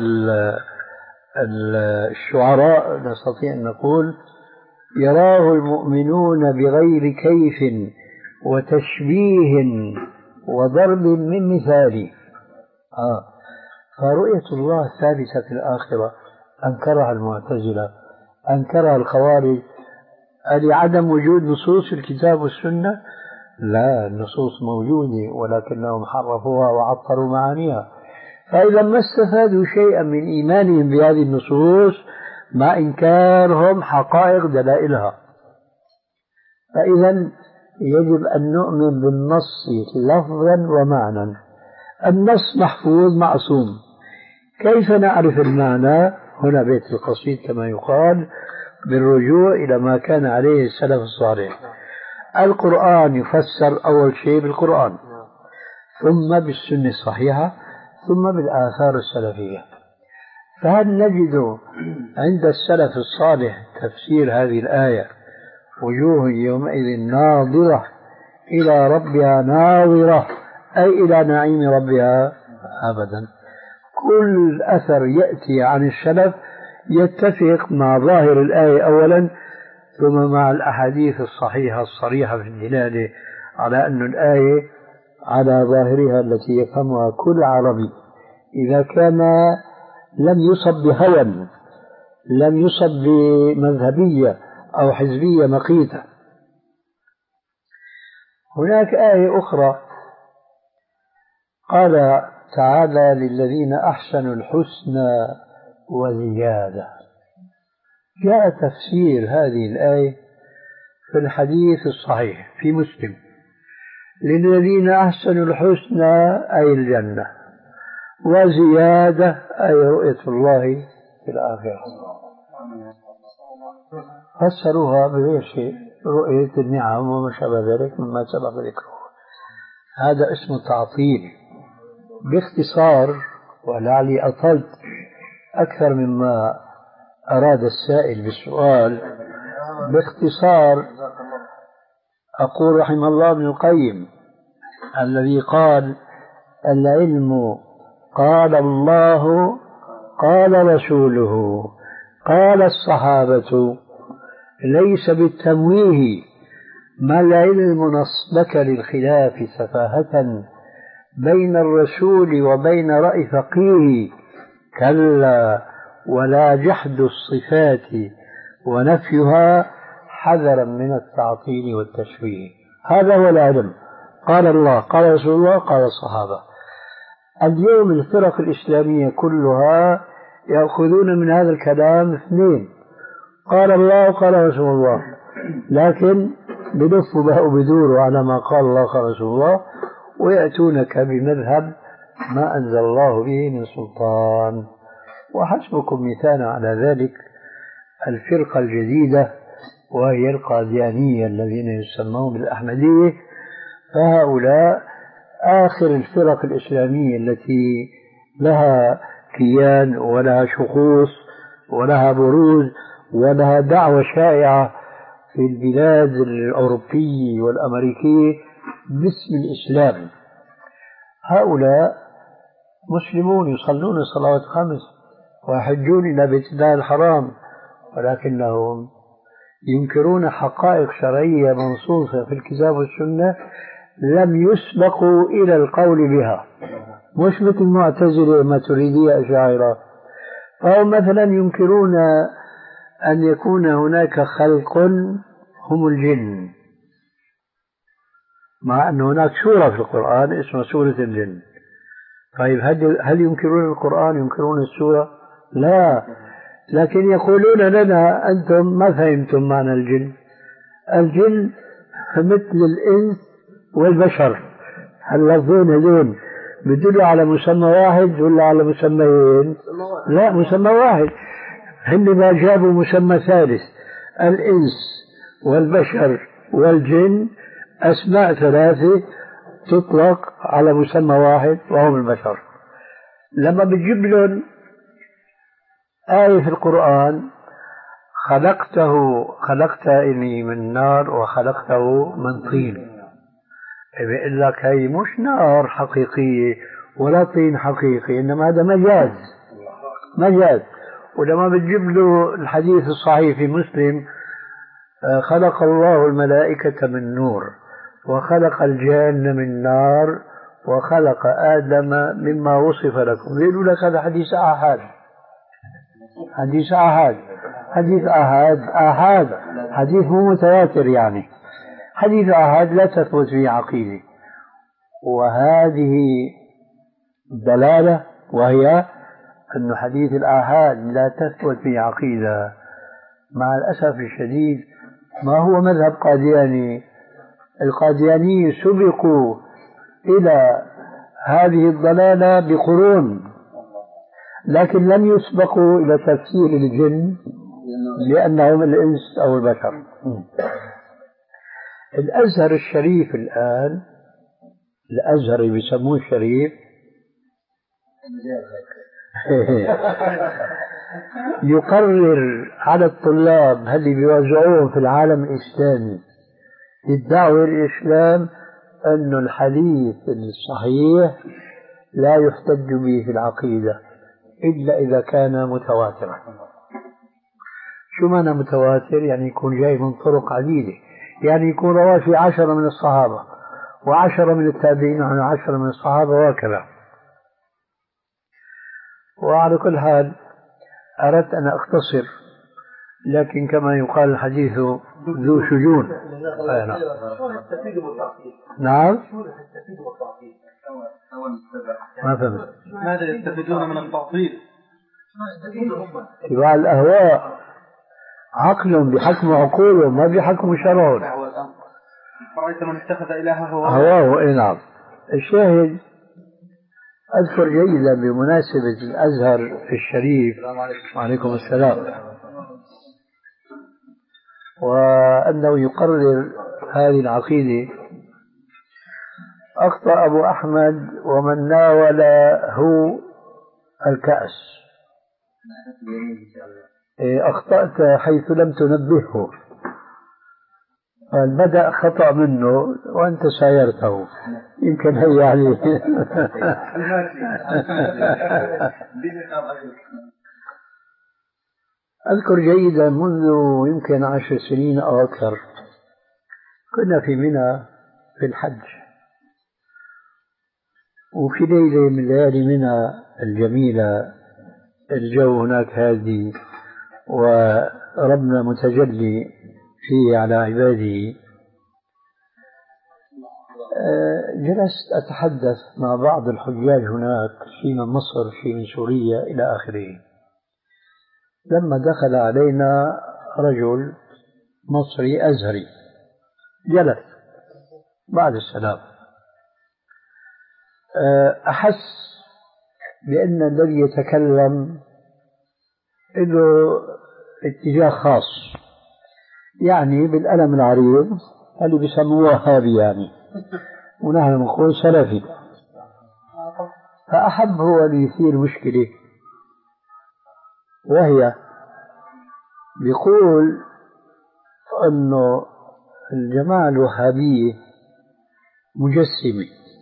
الشعراء نستطيع أن نقول: يراه المؤمنون بغير كيف وتشبيه وضرب من مثال. آه. فرؤية الله ثابتة في الآخرة أنكرها المعتزلة، أنكرها الخوارج. لعدم وجود نصوص الكتاب والسنة؟ لا، النصوص موجودة ولكنهم حرفوها وعطروا معانيها. فإذا ما استفادوا شيئا من إيمانهم بهذه النصوص مع إنكارهم حقائق دلائلها. فإذا يجب أن نؤمن بالنص لفظا ومعنى. النص محفوظ معصوم، كيف نعرف المعنى؟ هنا بيت القصيد كما يقال، بالرجوع إلى ما كان عليه السلف الصالح. القرآن يفسر أول شيء بالقرآن، ثم بالسنة الصحيحة، ثم بالآثار السلفية. فهل نجد عند السلف الصالح تفسير هذه الآية: وجوه يومئذ ناظرة إلى ربها ناظرة، أي إلى نعيم ربها؟ أبدا. كل أثر يأتي عن السلف يتفق مع ظاهر الآية أولا، ثم مع الأحاديث الصحيحة الصريحة في الدلالة على أن الآية على ظاهرها التي يفهمها كل عربي، إذا كان لم يصب بهوى، لم يصب بمذهبية أو حزبية مقيتة. هناك آية أخرى قال تعالى: للذين أحسنوا الحسنى وزيادة. جاء تفسير هذه الآية في الحديث الصحيح في مسلم: للذين أحسنوا الحسنى أي الجنة، وزيادة أي رؤية الله في الآخرة. فسروها بغير شيء، رؤية النعم وما شابه ذلك مما سبق ذكره. هذا اسمه تعطيل. باختصار، ولعلي أطلت أكثر مما أراد السائل بالسؤال، باختصار أقول رحمه الله ابن القيم الذي قال: العلم قال الله قال رسوله قال الصحابة، ليس بالتمويه، ما العلم نصبك للخلاف سفاهة بين الرسول وبين رأي فقيه، كلا ولا جحد الصفات ونفيها حذرا من التعطيل والتشبيه. هذا هو العلم. قال الله قال رسول الله قال الصحابة. اليوم الفرق الإسلامية كلها يأخذون من هذا الكلام اثنين: قال الله وقال رسول الله، لكن بدفوا بقى وبدوروا على ما قال الله قال رسول الله، ويأتونك بمذهب ما أنزل الله به من سلطان. وحسبكم مثالا على ذلك الفرقة الجديدة، وهي القاديانية الذين يسمون بالأحمدية. فهؤلاء آخر الفرق الإسلامية التي لها كيان ولها شخوص ولها بروز ولها دعوة شائعة في البلاد الأوروبية والأمريكية باسم الإسلام. هؤلاء مسلمون يصلون الصلوات الخمس ويحجون إلى بيت الله الحرام ولكنهم ينكرون حقائق شرعية منصوصة في الكتاب والسنة لم يسبقوا إلى القول بها، مش مثل المعتزلة ماتريدية أشاعرة. فهم مثلا ينكرون أن يكون هناك خلق هم الجن، مع أن هناك سورة في القرآن اسمها سورة الجن. طيب هل ينكرون القرآن ينكرون السورة؟ لا، لكن يقولون لنا أنتم ما فهمتم معنى الجن. الجن مثل الإنس والبشر، اللفظين هذول بيدلوا على مسمى واحد ولا على مسميين؟ لا، مسمى واحد. هن ما جابوا مسمى ثالث، الإنس والبشر والجن أسماء ثلاثة تطلق على مسمى واحد وهم البشر. لما بتجيب لهم آية في القرآن خلقته خلقتني من نار وخلقته من طين، بيقول لك هي مش نار حقيقية ولا طين حقيقي، إنما هذا مجاز مجاز. ولما بتجيب له الحديث الصحيح في مسلم خلق الله الملائكة من نور وخلق الجن من نار وخلق آدم مما وصف لكم، بيقولوا لك هذا حديث آحاد. حديث آحاد حديث آحاد آحاد حديث مو متواتر، يعني حديث آحاد لا تثبت فيه عقيدة. وهذه دلالة، وهي أن حديث الآحاد لا تثبت فيه عقيدة. مع الأسف الشديد ما هو مذهب قادياني. القادياني سبقوا إلى هذه الضلالة بقرون، لكن لم يسبقوا إلى تفسير الجن لأنهم الإنس أو البشر. الأزهر الشريف الآن، الأزهر اللي بيسموه الشريف يقرر على الطلاب اللي بيوزعوهم في العالم الإسلامي الدعوة الإسلام أن الحديث الصحيح لا يحتج به في العقيدة إلا إذا كان متواترا. شو معنى متواتر؟ يعني يكون جاي من طرق عديدة، يعني يكون رواه في عشرة من الصحابة وعشرة من التابعين عن عشرة من الصحابة وهكذا. وعلى كل حال أردت أن أختصر، لكن كما يقال الحديث ذو شجون. نعم. نعم. ما فهمت. ماذا يستفيدون من التعطيل؟ اتباع الأهواء، عقلهم بحكم عقولهم ما بحكم شرعهم. رأيت من اتخذ إلهه هواه. إيه نعم. الشاهد أذكر جيدا بمناسبة الأزهر الشريف وعليكم السلام، وأنه يقرر هذه العقيدة. أخطأ أبو أحمد ومن ناوله الكأس. أخطأت حيث لم تنبهه، بدأ خطأ منه وأنت سايرته، يمكن هي يعني. أذكر جيدا منذ يمكن عشر سنين أو أكثر كنا في منى في الحج، وفي ليلة من ليالي منى الجميلة الجو هناك هادي وربنا متجلي فيه على عباده. جلست أتحدث مع بعض الحجاج هناك، شيء من مصر شيء من سوريا إلى آخره. لما دخل علينا رجل مصري أزهري جلس بعد السلام، أحس بأن الذي يتكلم له اتجاه خاص، يعني بالقلم العريض اللي بيسموه وهابي يعني، ونحن نقول سلفي. فأحب هو ليثير مشكلة، وهي بيقول أنه الجماعة الوهابية مجسمة،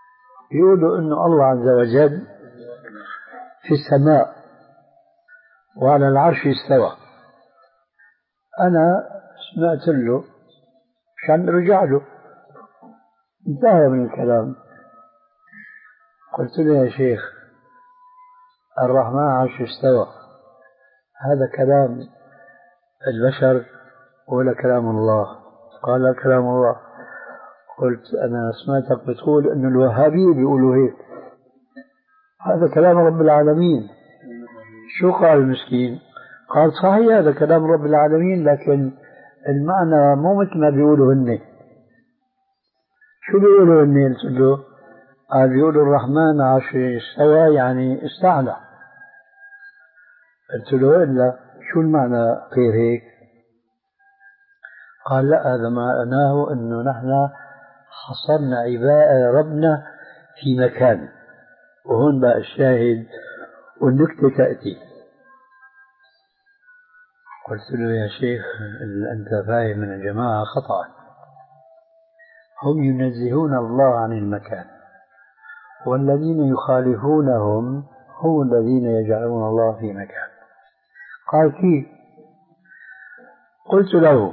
يقولوا أنه الله عز وجل في السماء وعلى العرش استوى. أنا سمعت له عشان رجع له، انتهى من الكلام. قلت له يا شيخ الرحمن عرش استوى، هذا كلام البشر ولا كلام الله؟ قال كلام الله. قلت أنا سمعتك بتقول أن الوهابية بيقولوا هيك، هذا كلام رب العالمين. شو قال المسكين؟ قال صحيح هذا كلام رب العالمين، لكن المعنى مو مثل ما بيقولوا هن. شو بيقولوا هن؟ قلت له قال بيقولوا الرحمن عرش استوى يعني استعلى. قلت له إلا شو المعنى غير هيك؟ قال لا، هذا معناه أنه نحن حصرنا عباء ربنا في مكان. وهون بقى الشاهد والنكتة تأتي. قلت له يا شيخ أنت فاهم من الجماعة خطأ، هم ينزهون الله عن المكان، والذين يخالفونهم هم الذين يجعلون الله في مكان. قال كيف؟ قلت له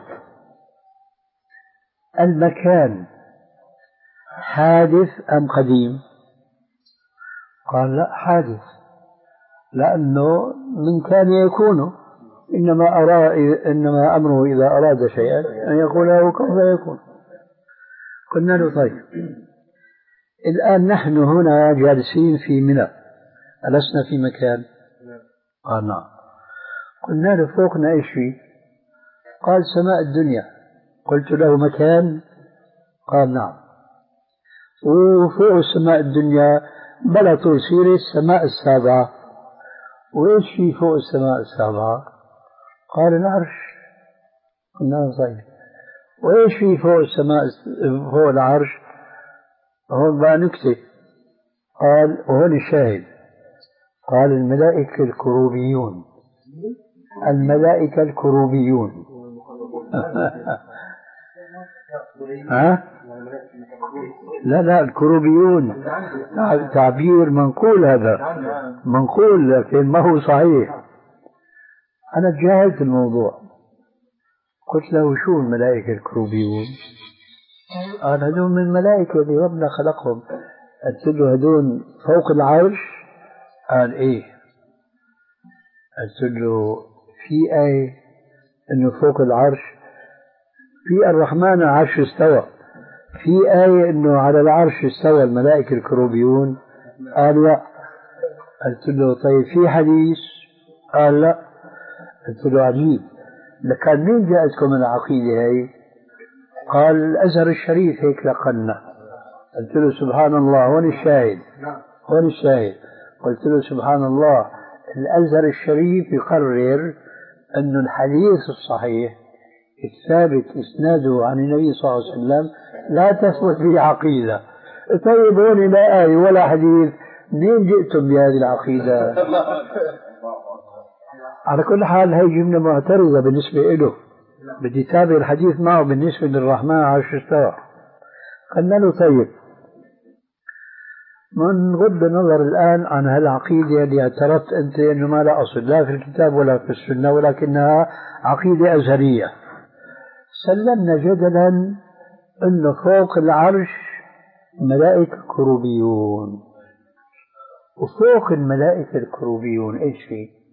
المكان حادث أم قديم؟ قال لا حادث، لأنه من كان يكون، إنما أرى إنما أمره إذا أراد شيئا أن يقول له كن فيكون. قلنا له طيب الآن نحن هنا جالسين في منى، ألسنا في مكان؟ قال نعم. قلنا له فوقنا إيش فيه؟ قال سماء الدنيا. قلت له مكان؟ قال نعم. وفوق السماء الدنيا بلا طول سيرة السماء السابعة. وإيش في فوق السماء السابعة؟ قال العرش. قلنا صحيح. وإيش في فوق السماء فوق العرش؟ هون بقى نكتة. قال وهون الشاهد، قال الملائكة الكروبيون. الملائكة الكروبيون. ها؟ لا لا الكروبيون تعبير منقول، هذا منقول لكن ما هو صحيح. أنا تجاهلت الموضوع. قلت له شو الملائكة الكروبيون؟ قال هذول من الملائكة اللي ربنا خلقهم. قلت له هذول فوق العرش؟ قال إيه. قلت له في آية إنه فوق العرش؟ في الرحمن عرش استوى. في آية إنه على العرش استوى الملائكة الكروبيون؟ قال لا. قلت له طيب في حديث؟ قال لا. قلت له عجيب، لكان مين جاءتكم العقيدة هاي؟ قال الأزهر الشريف هيك لقنا. قلت له سبحان الله، هون الشاهد، هون الشاهد. قلت له سبحان الله، الأزهر الشريف يقرر أن الحديث الصحيح الثابت إسناده عن النبي صلى الله عليه وسلم لا تثبت به عقيدة. طيب هون لا آية ولا حديث، منين جئتم بهذه العقيدة؟ على كل حال هي جملة معترضة بالنسبة له، بدي تابع الحديث معه بالنسبة للرحمن عرش استوى. قلنا له طيب من غض النظر الآن عن هالعقيدة اللي اعترفت أنت أنه ما لا أصل لا في الكتاب ولا في السنة ولكنها عقيدة أزهرية، سلمنا جدلا أنه فوق العرش ملائكة كروبيون، وفوق الملائكة الكروبيون إيش في؟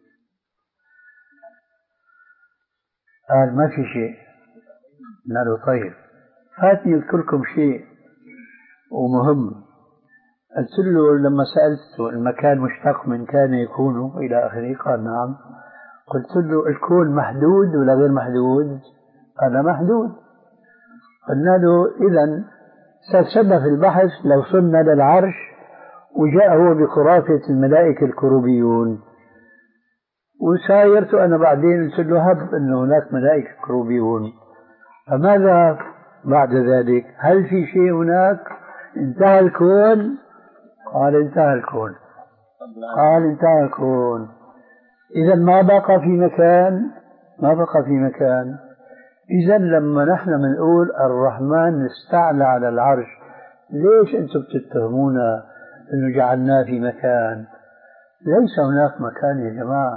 قال ما في شيء. قلنا له طيب هاتني أذكر لكم شيء ومهم. قلت له لما سألته المكان مشتق من كان يكون إلى آخره؟ قال نعم. قلت له الكون محدود ولا غير محدود؟ قال محدود. قلنا له إذن سأتشبه في البحث لو صرنا للعرش وجاء هو بخرافة الملائكة الكروبيون، وسايرت أنا بعدين قلت له هب أنه هناك ملائكة كروبيون، فماذا بعد ذلك؟ هل في شيء هناك؟ انتهى الكون؟ قال انتهى الكون. قال انتهى الكون. إذا ما بقى في مكان، ما بقى في مكان. إذا لما نحن بنقول الرحمن استعلى على العرش، ليش أنتم بتتهمونا أنه جعلناه في مكان؟ ليس هناك مكان يا جماعة.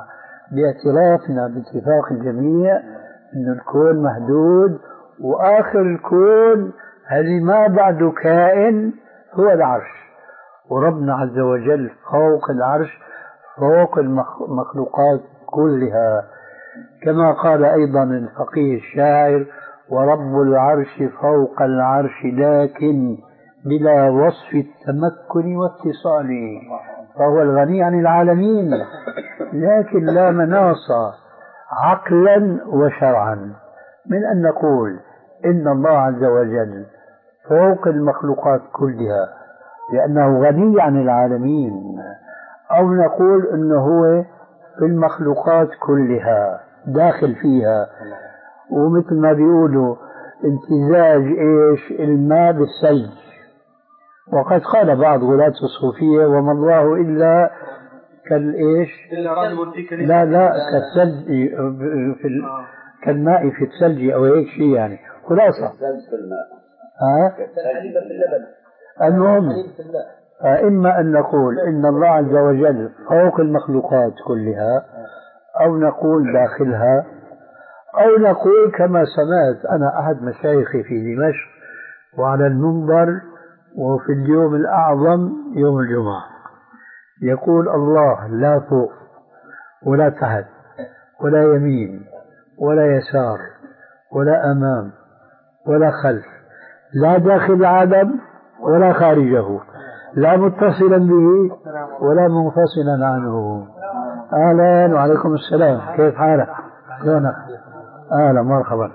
باعترافنا باتفاق الجميع أن الكون محدود، وآخر الكون هذه ما بعده كائن هو العرش، وربنا عز وجل فوق العرش فوق المخلوقات كلها، كما قال أيضا الفقيه الشاعر: ورب العرش فوق العرش لكن بلا وصف التمكن واتصال، فهو الغني عن العالمين، لكن لا مناص عقلا وشرعا من أن نقول إن الله عز وجل فوق المخلوقات كلها لأنه غني عن العالمين، أو نقول إنه هو في المخلوقات كلها داخل فيها. ومثل ما بيقولوا امتزاج إيش الماء بالثلج، وقد قال بعض غلاة الصوفية: وما الله إلا كالإيش لا لا كالثلج في ال... كالماء في الثلج أو هيك شيء، يعني خلاصة ها المهم. فإما أن نقول إن الله عز وجل فوق المخلوقات كلها، أو نقول داخلها، أو نقول كما سمعت أنا أحد مشايخي في دمشق وعلى المنبر وفي اليوم الأعظم يوم الجمعة يقول: الله لا فوق ولا تحت ولا يمين ولا يسار ولا أمام ولا خلف، لا داخل العالم ولا خارجه، لا متصلا به ولا منفصلا عنه. أهلا وعليكم السلام، كيف حالك؟ شلونك؟ أهلا مرحبا.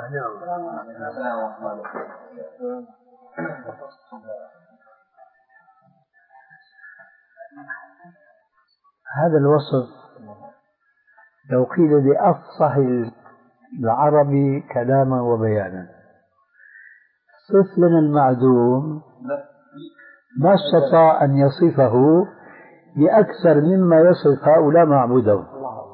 هذا الوصف لو قيل بأفصح العربي كلاما وبيانا: صف لنا المعدوم، ما استطاع أن يصفه بأكثر مما يصف هؤلاء معبودهم.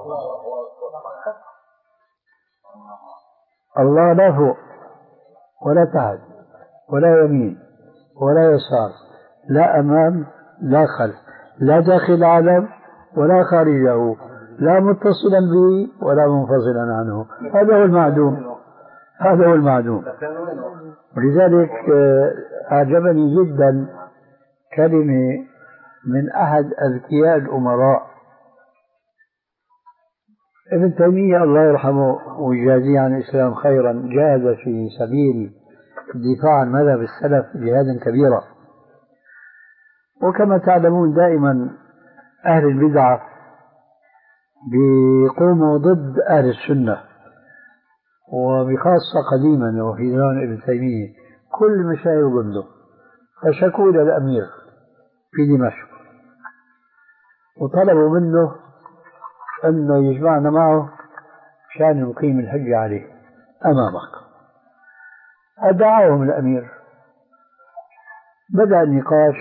الله لا فوق ولا تحت ولا يمين ولا يسار، لا أمام لا خلف، لا داخل العالم ولا خارجه، لا متصلا به ولا منفصلا عنه. هذا هو المعدوم، هذا هو المعدوم. ولذلك أعجبني جدا كلمة من أحد أذكياء الأمراء ابن تيمية الله يرحمه ويجازيه عن الإسلام خيرا، جاهد في سبيل الدفاع عن مذهب السلف جهادا كبيرا. وكما تعلمون دائما أهل البدعة بيقوموا ضد أهل السنة، وبخاصة قديما وفي زمان ابن تيمية كل مشايخ ضده، فشكوا إلى الأمير في دمشق وطلبوا منه أنه يجمعنا معه عشان نقيم الحجة عليه أمامك. أدعاهم الأمير، بدأ النقاش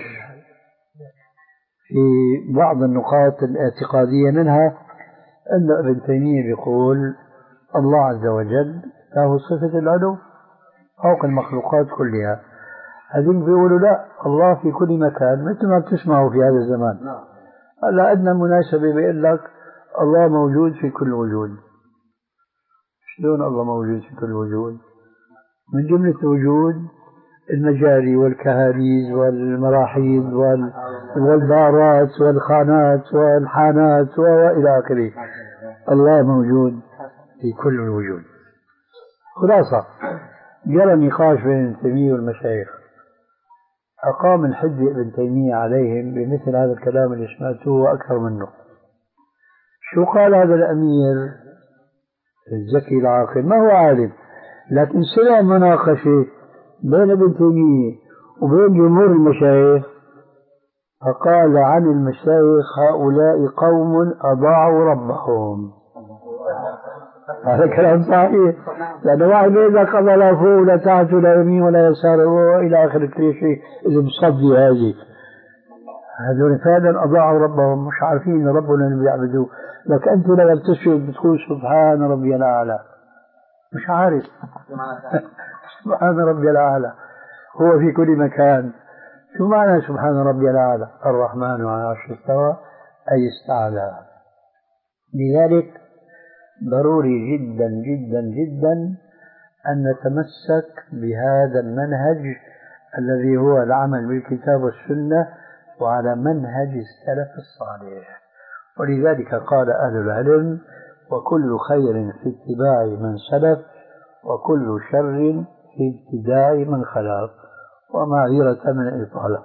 في بعض النقاط الاعتقادية، منها أن ابن تيمية بيقول الله عز وجل له صفة العلو فوق المخلوقات كلها. هذين بيقولوا لا، الله في كل مكان، مثل ما بتسمعوا في هذا الزمان. هلا أدنى مناسبة بيقول لك الله موجود في كل وجود. شلون الله موجود في كل وجود؟ من جملة الوجود المجاري والكهاريز والمراحيض والبارات والخانات والحانات وإلى آخره. الله موجود في كل الوجود. خلاصة جرى نقاش بين ابن تيمية والمشايخ، أقام الحجة ابن تيمية عليهم بمثل هذا الكلام اللي سمعتوه وأكثر منه. شو قال هذا الأمير الذكي العاقل؟ ما هو عالم، لكن سمع مناقشة بين ابن تيمية وبين جمهور المشايخ، فقال عن المشايخ هؤلاء قوم أضاعوا ربهم. هذا كلام صحيح، لأن واحد إذا قضى لا فوق ولا تحت ولا يمين ولا يسار وإلى آخر كل شيء إذا مصدي هذه، هذول فعلا أضاعوا ربهم، مش عارفين ربنا اللي بيعبدوه. لك أنت لما بتسجد بتقول سبحان ربي الأعلى، مش عارف سبحان ربي الأعلى هو في كل مكان. شو معنى سبحان ربي الأعلى؟ الرحمن على العرش استوى أي استعلى. لذلك ضروري جدا جدا جدا أن نتمسك بهذا المنهج الذي هو العمل بالكتاب والسنة وعلى منهج السلف الصالح. ولذلك قال أهل العلم: وكل خير في اتباع من سلف وكل شر في ابتداع من خلف. ومعذرة من الإطالة.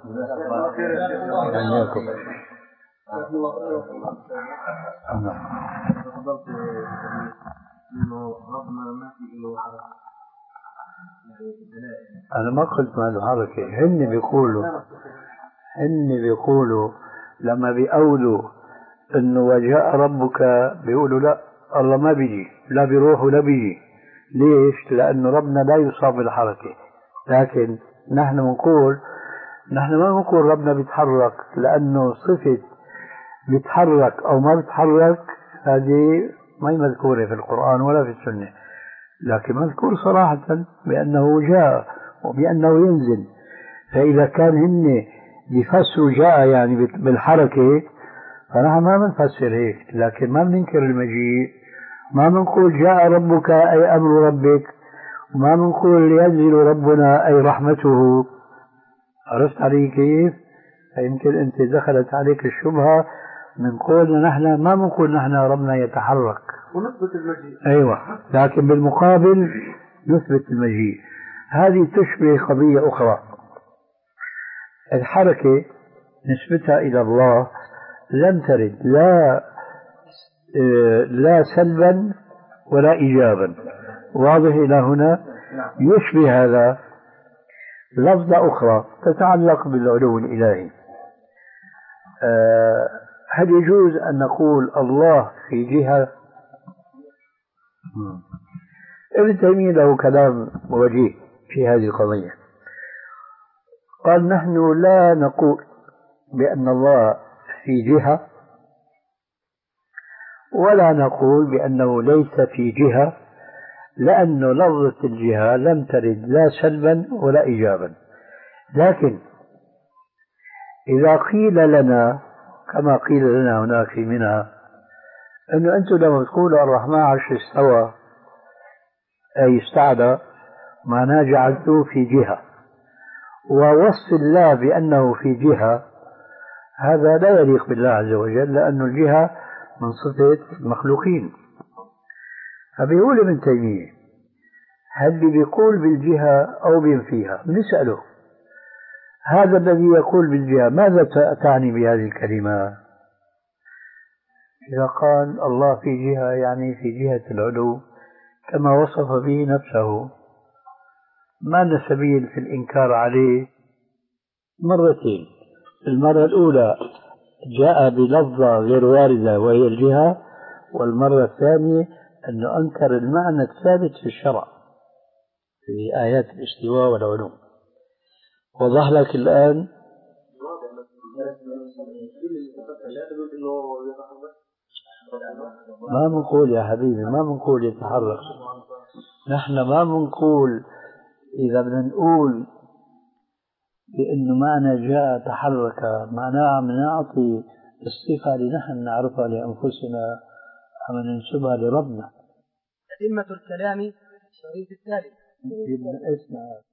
أنا ما قلت ما له حركة، هن بيقولوا هن بيقولوا لما بيقولوا إنه وجاء ربك بيقولوا لا، الله ما بيجي، لا بيروح ولا بيجي. ليش؟ لأنه ربنا لا يصاب بالحركة. لكن نحن بنقول نحن ما بنقول ربنا بيتحرك، لأنه صفة بيتحرك أو ما بيتحرك هذه ما هي مذكورة في القرآن ولا في السنة، لكن مذكور صراحة بأنه جاء وبأنه ينزل. فإذا كان هن بيفسروا جاء يعني بالحركة، فنحن ما بنفسر هيك، لكن ما بننكر المجيء. ما بنقول جاء ربك أي أمر ربك، وما بنقول ينزل ربنا أي رحمته. عرفت علي كيف؟ فيمكن أنت دخلت عليك الشبهة من قولنا نحن ما بنقول نحن ربنا يتحرك ونثبت المجيء. أيوة، لكن بالمقابل نثبت المجيء. هذه تشبه قضية أخرى. الحركة نسبتها إلى الله لم ترد لا لا سلبا ولا إيجابا. واضح إلى هنا؟ يشبه هذا لفظة أخرى تتعلق بالعلو الإلهي. أه هل يجوز أن نقول الله في جهة؟ ابن تيمية له كلام وجيه في هذه القضية. قال: نحن لا نقول بأن الله في جهة، ولا نقول بأنه ليس في جهة، لأن لفظة الجهة لم ترد لا سلبا ولا إيجابا. لكن إذا قيل لنا كما قيل لنا هناك في منها أنه أنتم لما تقولوا الرحمن عرش استوى أي استعلى، معناه جعلتوه في جهة، ووصف الله بأنه في جهة هذا لا يليق بالله عز وجل، لأن الجهة من صفة المخلوقين. فبيقول ابن تيمية: هل بيقول بالجهة أو بينفيها؟ بنسأله: هذا الذي يقول بالجهة ماذا تعني بهذه الكلمة؟ إذا قال الله في جهة يعني في جهة العلو كما وصف به نفسه، ما لنا سبيل في الإنكار عليه مرتين. المرة الأولى جاء بلفظة غير واردة وهي الجهة، والمرة الثانية أنه أنكر المعنى الثابت في الشرع في آيات الاستواء والعلو. وضح لك الآن؟ ما بنقول يا حبيبي، ما بنقول يتحرك. نحن ما بنقول، إذا بدنا نقول بأنه معنى جاء تحرك معناه عم نعطي الصفة اللي نحن نعرفها لأنفسنا عم ننسبها لربنا. أئمة الكلام الشريف التالي. اسمع